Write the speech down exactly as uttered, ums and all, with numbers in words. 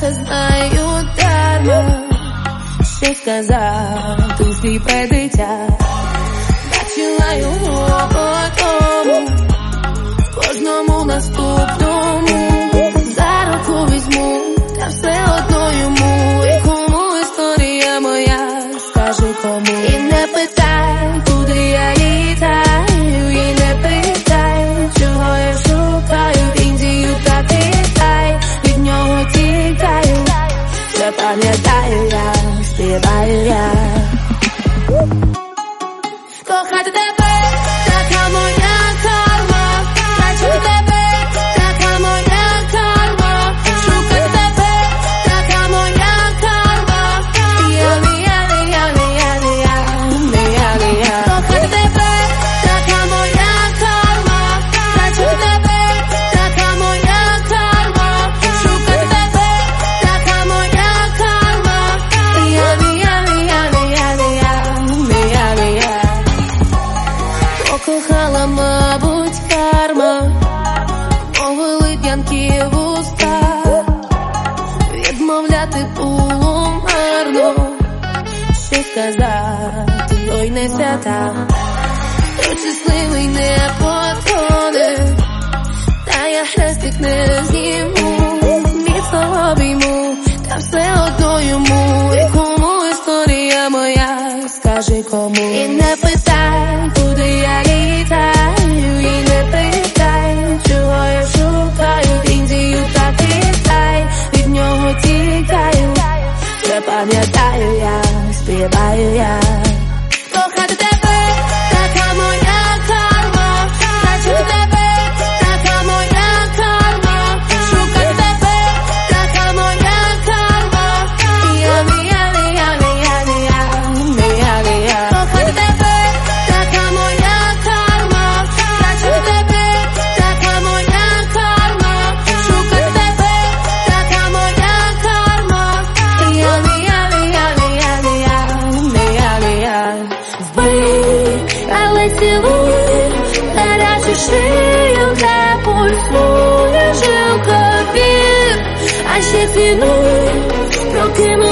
ребята знають дарма, що сказав у сліпе дитя. Бачила його по тому, кожному наступному. За руку візьму, та все одно йому. І кому історія моя, скажи кому. І не питай, куди я літаю, і не питай, чого я шукаю. Індію та Китай, від нього тікаю. Все пам'ятаю я, співаю я. Кохати тебе, така моя карма. Бачити тебе, така моя карма. Шукати тебе, така моя карма. Я не я, не я, не я, не я, не я, не я. Кохати тебе, така моя карма. Бачити тебе, така моя карма. Шукати тебе, така моя карма. Я не я, не я, не я, не я, не я, не я. Покохала, мабуть, карма, мовили п'янкі вуста, відмовляти було марно, що сказати, ой, не свята. Той щасливий не подходить, та я хрестик не зніму, міцно обійму, та все одно йому. І кому історія моя, скажи кому. І не питай, куди я літаю, і не питай, чого я шукаю. Індію та Китай, від нього тікаю. Все пам'ятаю я, співаю я. Кохати тебе, така моя карма. Бачити тебе, така моя карма. Шукати тебе, така моя карма. Я не я, не я, не я, не я, не я, не я. Кохати тебе, така моя карма. Бачити тебе, така моя карма. Шукати тебе, така моя карма. Я не я, не я, не я, не я, не я, не я. Вбий, але цілуй, гарячу шию, де пульсує жилка вір. А ще цінуй, прокину